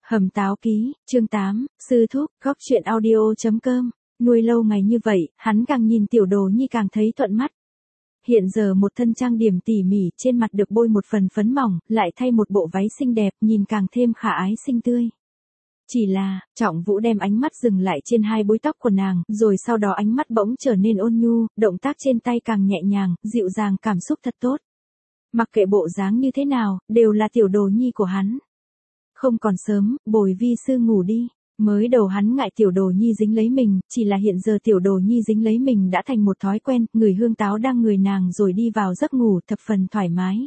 Hầm táo ký, chương 8, sư thúc, góc chuyện audio.com, nuôi lâu ngày như vậy, hắn càng nhìn tiểu đồ nhi càng thấy thuận mắt. Hiện giờ một thân trang điểm tỉ mỉ, trên mặt được bôi một phần phấn mỏng, lại thay một bộ váy xinh đẹp, nhìn càng thêm khả ái xinh tươi. Chỉ là, Trọng Vũ đem ánh mắt dừng lại trên hai búi tóc của nàng, rồi sau đó ánh mắt bỗng trở nên ôn nhu, động tác trên tay càng nhẹ nhàng, dịu dàng, cảm xúc thật tốt. Mặc kệ bộ dáng như thế nào, đều là tiểu đồ nhi của hắn. Không còn sớm, bồi vi sư ngủ đi. Mới đầu hắn ngại tiểu đồ nhi dính lấy mình, chỉ là hiện giờ tiểu đồ nhi dính lấy mình đã thành một thói quen, người hương táo đang người nàng rồi đi vào giấc ngủ thập phần thoải mái.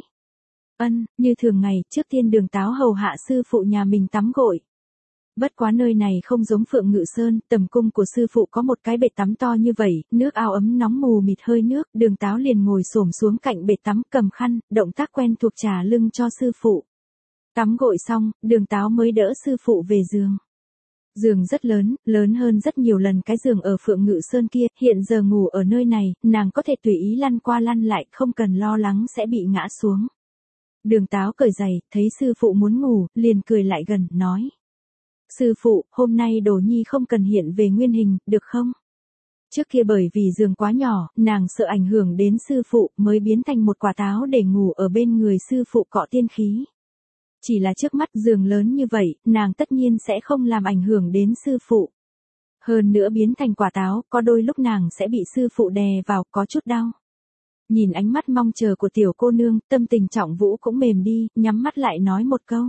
Như thường ngày, trước tiên Đường Táo hầu hạ sư phụ nhà mình tắm gội. Bất quá nơi này không giống Phượng Ngự Sơn, tầm cung của sư phụ có một cái bể tắm to như vậy, nước ao ấm nóng mù mịt hơi nước, Đường Táo liền ngồi xổm xuống cạnh bể tắm, cầm khăn, động tác quen thuộc trà lưng cho sư phụ. Tắm gội xong, Đường Táo mới đỡ sư phụ về giường. Giường rất lớn, lớn hơn rất nhiều lần cái giường ở Phượng Ngự Sơn kia, hiện giờ ngủ ở nơi này, nàng có thể tùy ý lăn qua lăn lại, không cần lo lắng sẽ bị ngã xuống. Đường Táo cởi giày, thấy sư phụ muốn ngủ, liền cười lại gần, nói. Sư phụ, hôm nay đồ nhi không cần hiện về nguyên hình, được không? Trước kia bởi vì giường quá nhỏ, nàng sợ ảnh hưởng đến sư phụ, mới biến thành một quả táo để ngủ ở bên người sư phụ cọ tiên khí. Chỉ là trước mắt giường lớn như vậy, nàng tất nhiên sẽ không làm ảnh hưởng đến sư phụ. Hơn nữa biến thành quả táo, có đôi lúc nàng sẽ bị sư phụ đè vào, có chút đau. Nhìn ánh mắt mong chờ của tiểu cô nương, tâm tình Trọng Vũ cũng mềm đi, nhắm mắt lại nói một câu.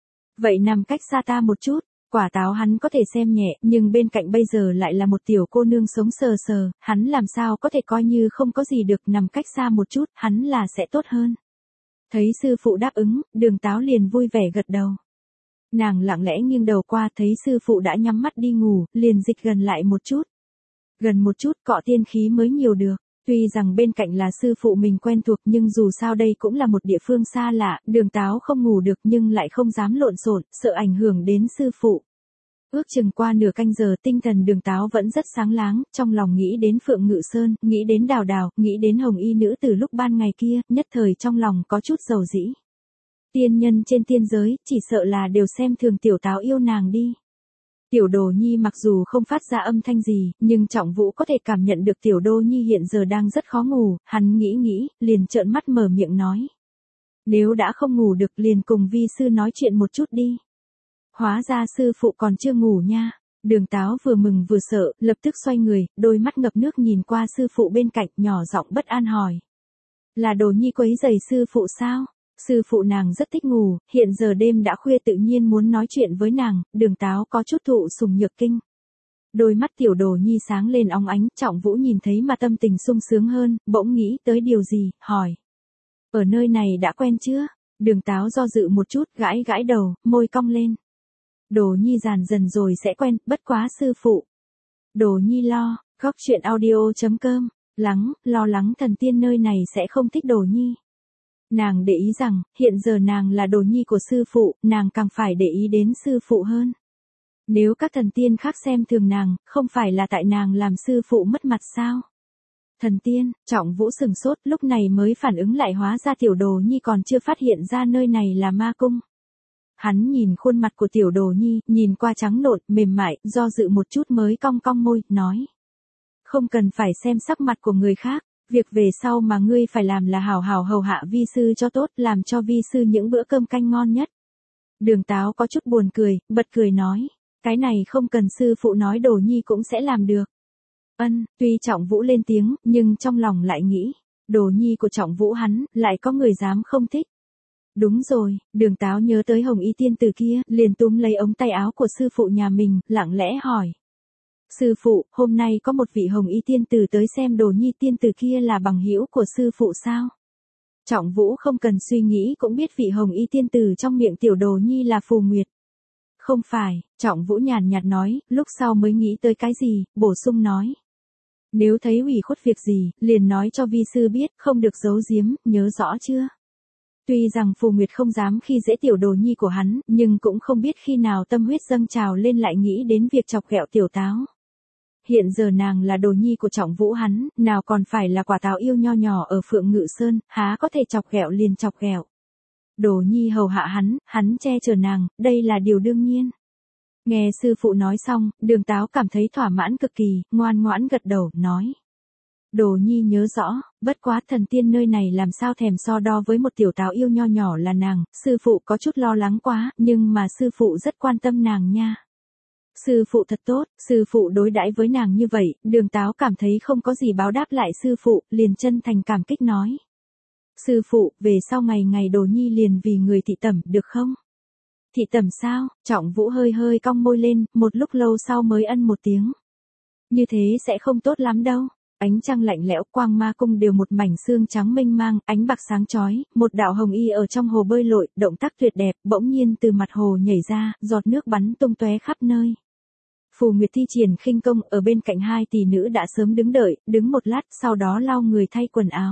Vậy nằm cách xa ta một chút. Quả táo hắn có thể xem nhẹ, nhưng bên cạnh bây giờ lại là một tiểu cô nương sống sờ sờ, hắn làm sao có thể coi như không có gì được, nằm cách xa một chút, hắn là sẽ tốt hơn. Thấy sư phụ đáp ứng, Đường Táo liền vui vẻ gật đầu. Nàng lặng lẽ nghiêng đầu qua, thấy sư phụ đã nhắm mắt đi ngủ, liền dịch gần lại một chút. Gần một chút cọ tiên khí mới nhiều được. Tuy rằng bên cạnh là sư phụ mình quen thuộc nhưng dù sao đây cũng là một địa phương xa lạ, Đường Táo không ngủ được nhưng lại không dám lộn xộn, sợ ảnh hưởng đến sư phụ. Ước chừng qua nửa canh giờ tinh thần Đường Táo vẫn rất sáng láng, trong lòng nghĩ đến Phượng Ngự Sơn, nghĩ đến Đào Đào, nghĩ đến hồng y nữ từ lúc ban ngày kia, nhất thời trong lòng có chút dầu dĩ. Tiên nhân trên tiên giới, chỉ sợ là đều xem thường tiểu Táo yêu nàng đi. Tiểu đồ nhi mặc dù không phát ra âm thanh gì, nhưng Trọng Vũ có thể cảm nhận được tiểu đồ nhi hiện giờ đang rất khó ngủ, hắn nghĩ, liền trợn mắt mở miệng nói. Nếu đã không ngủ được liền cùng vi sư nói chuyện một chút đi. Hóa ra sư phụ còn chưa ngủ nha. Đường Táo vừa mừng vừa sợ, lập tức xoay người, đôi mắt ngập nước nhìn qua sư phụ bên cạnh, nhỏ giọng bất an hỏi. Là đồ nhi quấy rầy sư phụ sao? Sư phụ nàng rất thích ngủ, hiện giờ đêm đã khuya tự nhiên muốn nói chuyện với nàng, Đường Táo có chút thụ sủng nhược kinh. Đôi mắt tiểu đồ nhi sáng lên óng ánh, Trọng Vũ nhìn thấy mà tâm tình sung sướng hơn, bỗng nghĩ tới điều gì, hỏi. Ở nơi này đã quen chưa? Đường Táo do dự một chút, gãi đầu, môi cong lên. Đồ nhi dần dần rồi sẽ quen, bất quá sư phụ. Đồ nhi lo, góc chuyện audio.com, lo lắng thần tiên nơi này sẽ không thích đồ nhi. Nàng để ý rằng, hiện giờ nàng là đồ nhi của sư phụ, nàng càng phải để ý đến sư phụ hơn. Nếu các thần tiên khác xem thường nàng, không phải là tại nàng làm sư phụ mất mặt sao? Thần tiên, Trọng Vũ sừng sốt, lúc này mới phản ứng lại, hóa ra tiểu đồ nhi còn chưa phát hiện ra nơi này là ma cung. Hắn nhìn khuôn mặt của tiểu đồ nhi, nhìn qua trắng nộn, mềm mại, do dự một chút mới cong môi, nói. Không cần phải xem sắc mặt của người khác. Việc về sau mà ngươi phải làm là hào hào hầu hạ vi sư cho tốt, làm cho vi sư những bữa cơm canh ngon nhất. Đường Táo có chút buồn cười, bật cười nói. Cái này không cần sư phụ nói đồ nhi cũng sẽ làm được. Tuy Trọng Vũ lên tiếng, nhưng trong lòng lại nghĩ. Đồ nhi của Trọng Vũ hắn, lại có người dám không thích. Đúng rồi, Đường Táo nhớ tới hồng y tiên tử kia, liền túm lấy ống tay áo của sư phụ nhà mình, lặng lẽ hỏi. Sư phụ, hôm nay có một vị hồng y tiên tử tới xem đồ nhi, tiên tử kia là bằng hữu của sư phụ sao? Trọng Vũ không cần suy nghĩ cũng biết vị hồng y tiên tử trong miệng tiểu đồ nhi là Phù Nguyệt. Không phải, Trọng Vũ nhàn nhạt nói, lúc sau mới nghĩ tới cái gì, bổ sung nói. Nếu thấy ủy khuất việc gì, liền nói cho vi sư biết, không được giấu giếm, nhớ rõ chưa? Tuy rằng Phù Nguyệt không dám khi dễ tiểu đồ nhi của hắn, nhưng cũng không biết khi nào tâm huyết dâng trào lên lại nghĩ đến việc chọc ghẹo tiểu Táo. Hiện giờ nàng là đồ nhi của Trọng Vũ hắn, nào còn phải là quả táo yêu nho nhỏ ở Phượng Ngự Sơn, há có thể chọc ghẹo liền chọc ghẹo. Đồ nhi hầu hạ hắn che chở nàng, đây là điều đương nhiên. Nghe sư phụ nói xong, Đường Táo cảm thấy thỏa mãn cực kỳ, ngoan ngoãn gật đầu, nói. Đồ nhi nhớ rõ, bất quá thần tiên nơi này làm sao thèm so đo với một tiểu táo yêu nho nhỏ là nàng, sư phụ có chút lo lắng quá, nhưng mà sư phụ rất quan tâm nàng nha. Sư phụ thật tốt, sư phụ đối đãi với nàng như vậy, Đường Táo cảm thấy không có gì báo đáp lại sư phụ, liền chân thành cảm kích nói. Sư phụ, về sau ngày ngày Đồ nhi liền vì người thị tẩm được không? Thị tẩm sao? Trọng Vũ hơi hơi cong môi lên, một lúc lâu sau mới ân một tiếng. Như thế sẽ không tốt lắm đâu. Ánh trăng lạnh lẽo, quang ma cung đều một mảnh xương trắng mênh mang, ánh bạc sáng chói, một đạo hồng y ở trong hồ bơi lội, động tác tuyệt đẹp, bỗng nhiên từ mặt hồ nhảy ra, giọt nước bắn tung tóe khắp nơi. Phù Nguyệt thi triển khinh công, ở bên cạnh hai tỷ nữ đã sớm đứng đợi, đứng một lát, sau đó lau người thay quần áo.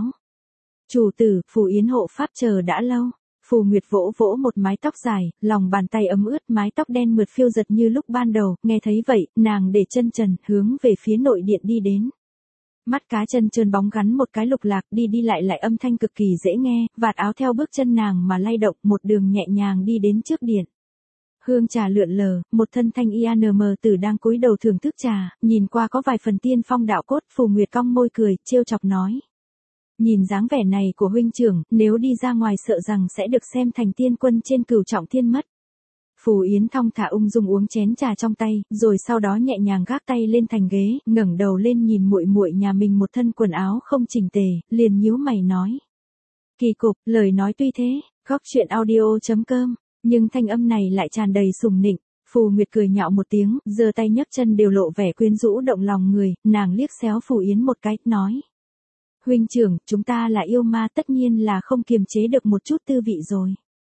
Chủ tử, Phù Yến hộ pháp chờ đã lâu. Phù Nguyệt vỗ vỗ một mái tóc dài, lòng bàn tay ấm ướt, mái tóc đen mượt phiêu giật như lúc ban đầu, nghe thấy vậy, nàng để chân trần, hướng về phía nội điện đi đến. Mắt cá chân trơn bóng gắn một cái lục lạc, đi đi lại lại âm thanh cực kỳ dễ nghe, vạt áo theo bước chân nàng mà lay động, một đường nhẹ nhàng đi đến trước điện. Hương trà lượn lờ, một thân thanh IANM tử đang cúi đầu thưởng thức trà, nhìn qua có vài phần tiên phong đạo cốt, Phù Nguyệt cong môi cười, trêu chọc nói. Nhìn dáng vẻ này của huynh trưởng, nếu đi ra ngoài sợ rằng sẽ được xem thành tiên quân trên cửu trọng thiên mất. Phù Yến thong thả ung dung uống chén trà trong tay, rồi sau đó nhẹ nhàng gác tay lên thành ghế, ngẩng đầu lên nhìn muội muội nhà mình một thân quần áo không chỉnh tề, liền nhíu mày nói. Kỳ cục, lời nói tuy thế, góc chuyện audio.com, nhưng thanh âm này lại tràn đầy sùng nịnh. Phù Nguyệt cười nhạo một tiếng, giơ tay nhấc chân đều lộ vẻ quyến rũ động lòng người, nàng liếc xéo Phù Yến một cái, nói. Huynh trưởng, chúng ta là yêu ma tất nhiên là không kiềm chế được một chút tư vị rồi.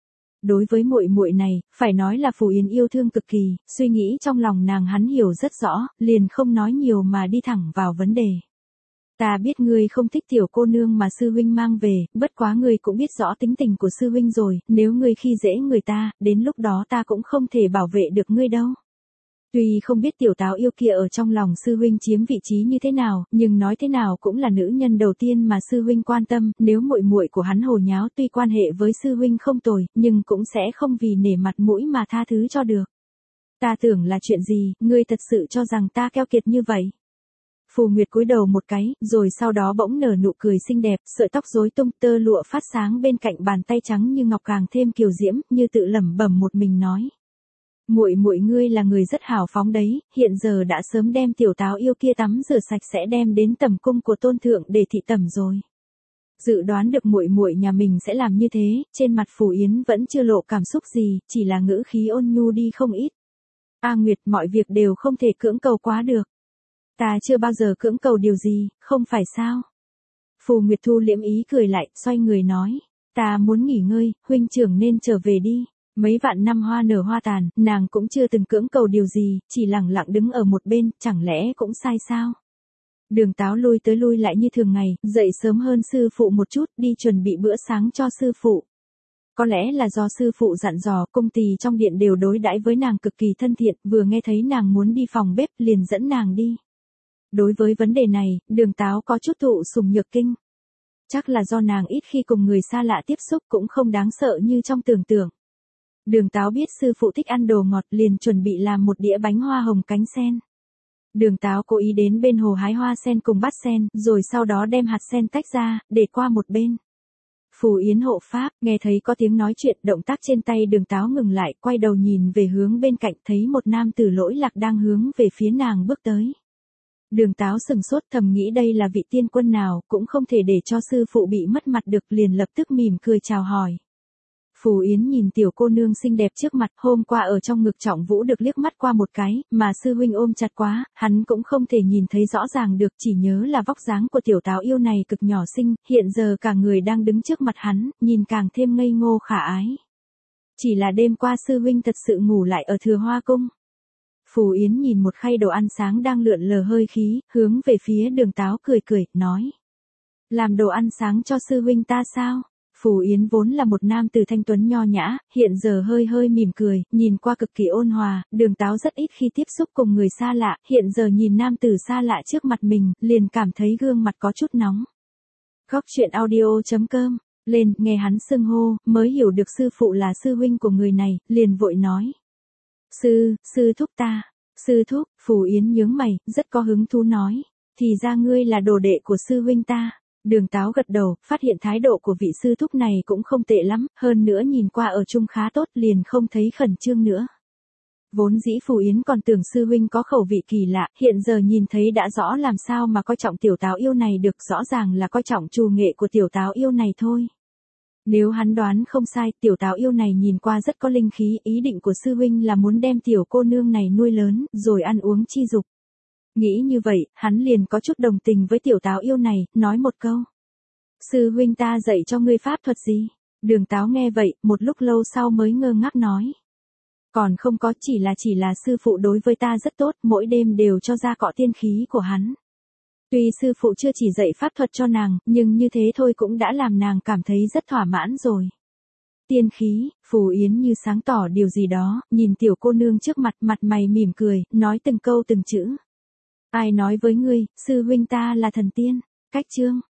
Đối với muội muội này, phải nói là Phù Yến yêu thương cực kỳ, suy nghĩ trong lòng nàng hắn hiểu rất rõ, liền không nói nhiều mà đi thẳng vào vấn đề. Ta biết ngươi không thích tiểu cô nương mà sư huynh mang về, bất quá ngươi cũng biết rõ tính tình của sư huynh rồi, nếu ngươi khi dễ người ta, đến lúc đó ta cũng không thể bảo vệ được ngươi đâu. Tuy không biết tiểu táo yêu kia ở trong lòng sư huynh chiếm vị trí như thế nào, nhưng nói thế nào cũng là nữ nhân đầu tiên mà sư huynh quan tâm, nếu muội muội của hắn hồ nháo tuy quan hệ với sư huynh không tồi, nhưng cũng sẽ không vì nể mặt mũi mà tha thứ cho được. Ta tưởng là chuyện gì, ngươi thật sự cho rằng ta keo kiệt như vậy? Phù Nguyệt cúi đầu một cái, rồi sau đó bỗng nở nụ cười xinh đẹp, sợi tóc rối tung, tơ lụa phát sáng bên cạnh bàn tay trắng như ngọc càng thêm kiều diễm, như tự lẩm bẩm một mình nói. Muội muội ngươi là người rất hào phóng đấy, hiện giờ đã sớm đem tiểu táo yêu kia tắm rửa sạch sẽ đem đến tẩm cung của tôn thượng để thị tẩm rồi. Dự đoán được muội muội nhà mình sẽ làm như thế, trên mặt Phù Yến vẫn chưa lộ cảm xúc gì, chỉ là ngữ khí ôn nhu đi không ít. A Nguyệt, mọi việc đều không thể cưỡng cầu quá được. Ta chưa bao giờ cưỡng cầu điều gì, không phải sao? Phù Nguyệt thu liễm ý cười lại, xoay người nói, ta muốn nghỉ ngơi, huynh trưởng nên trở về đi. Mấy vạn năm hoa nở hoa tàn, nàng cũng chưa từng cưỡng cầu điều gì, chỉ lặng lặng đứng ở một bên, chẳng lẽ cũng sai sao? Đường Táo lui tới lui lại như thường ngày, dậy sớm hơn sư phụ một chút, đi chuẩn bị bữa sáng cho sư phụ. Có lẽ là do sư phụ dặn dò, cung tỳ trong điện đều đối đãi với nàng cực kỳ thân thiện, vừa nghe thấy nàng muốn đi phòng bếp, liền dẫn nàng đi. Đối với vấn đề này, Đường Táo có chút thụ sùng nhược kinh. Chắc là do nàng ít khi cùng người xa lạ tiếp xúc cũng không đáng sợ như trong tưởng tượng. Đường Táo biết sư phụ thích ăn đồ ngọt liền chuẩn bị làm một đĩa bánh hoa hồng cánh sen. Đường Táo cố ý đến bên hồ hái hoa sen cùng bát sen, rồi sau đó đem hạt sen tách ra, để qua một bên. Phù Yến hộ pháp, nghe thấy có tiếng nói chuyện, động tác trên tay Đường Táo ngừng lại, quay đầu nhìn về hướng bên cạnh, thấy một nam tử lỗi lạc đang hướng về phía nàng bước tới. Đường Táo sừng sốt thầm nghĩ đây là vị tiên quân nào, cũng không thể để cho sư phụ bị mất mặt được, liền lập tức mỉm cười chào hỏi. Phù Yến nhìn tiểu cô nương xinh đẹp trước mặt, hôm qua ở trong ngực Trọng Vũ được liếc mắt qua một cái, mà sư huynh ôm chặt quá, hắn cũng không thể nhìn thấy rõ ràng được, chỉ nhớ là vóc dáng của tiểu táo yêu này cực nhỏ xinh, hiện giờ cả người đang đứng trước mặt hắn, nhìn càng thêm ngây ngô khả ái. Chỉ là đêm qua sư huynh thật sự ngủ lại ở Thừa Hoa Cung. Phù Yến nhìn một khay đồ ăn sáng đang lượn lờ hơi khí, hướng về phía Đường Táo cười cười, nói. Làm đồ ăn sáng cho sư huynh ta sao? Phù Yến vốn là một nam tử thanh tuấn nho nhã, hiện giờ hơi hơi mỉm cười, nhìn qua cực kỳ ôn hòa, Đường Táo rất ít khi tiếp xúc cùng người xa lạ, hiện giờ nhìn nam tử xa lạ trước mặt mình, liền cảm thấy gương mặt có chút nóng. Góc chuyện audio.com, lên, nghe hắn xưng hô, mới hiểu được sư phụ là sư huynh của người này, liền vội nói. Sư thúc ta. Sư thúc, Phù Yến nhướng mày, rất có hứng thú nói. Thì ra ngươi là đồ đệ của sư huynh ta. Đường Táo gật đầu, phát hiện thái độ của vị sư thúc này cũng không tệ lắm, hơn nữa nhìn qua ở chung khá tốt liền không thấy khẩn trương nữa. Vốn dĩ Phù Yến còn tưởng sư huynh có khẩu vị kỳ lạ, hiện giờ nhìn thấy đã rõ làm sao mà coi trọng tiểu táo yêu này được, rõ ràng là coi trọng trù nghệ của tiểu táo yêu này thôi. Nếu hắn đoán không sai, tiểu táo yêu này nhìn qua rất có linh khí, ý định của sư huynh là muốn đem tiểu cô nương này nuôi lớn, rồi ăn uống chi dục. Nghĩ như vậy, hắn liền có chút đồng tình với tiểu táo yêu này, nói một câu. Sư huynh ta dạy cho ngươi pháp thuật gì? Đường Táo nghe vậy, một lúc lâu sau mới ngơ ngác nói. Còn không có, chỉ là sư phụ đối với ta rất tốt, mỗi đêm đều cho ra cọ tiên khí của hắn. Tuy sư phụ chưa chỉ dạy pháp thuật cho nàng, nhưng như thế thôi cũng đã làm nàng cảm thấy rất thỏa mãn rồi. Tiên khí, Phù Yến như sáng tỏ điều gì đó, nhìn tiểu cô nương trước mặt, mặt mày mỉm cười, nói từng câu từng chữ. Ai nói với ngươi, sư huynh ta là thần tiên? Cách chương.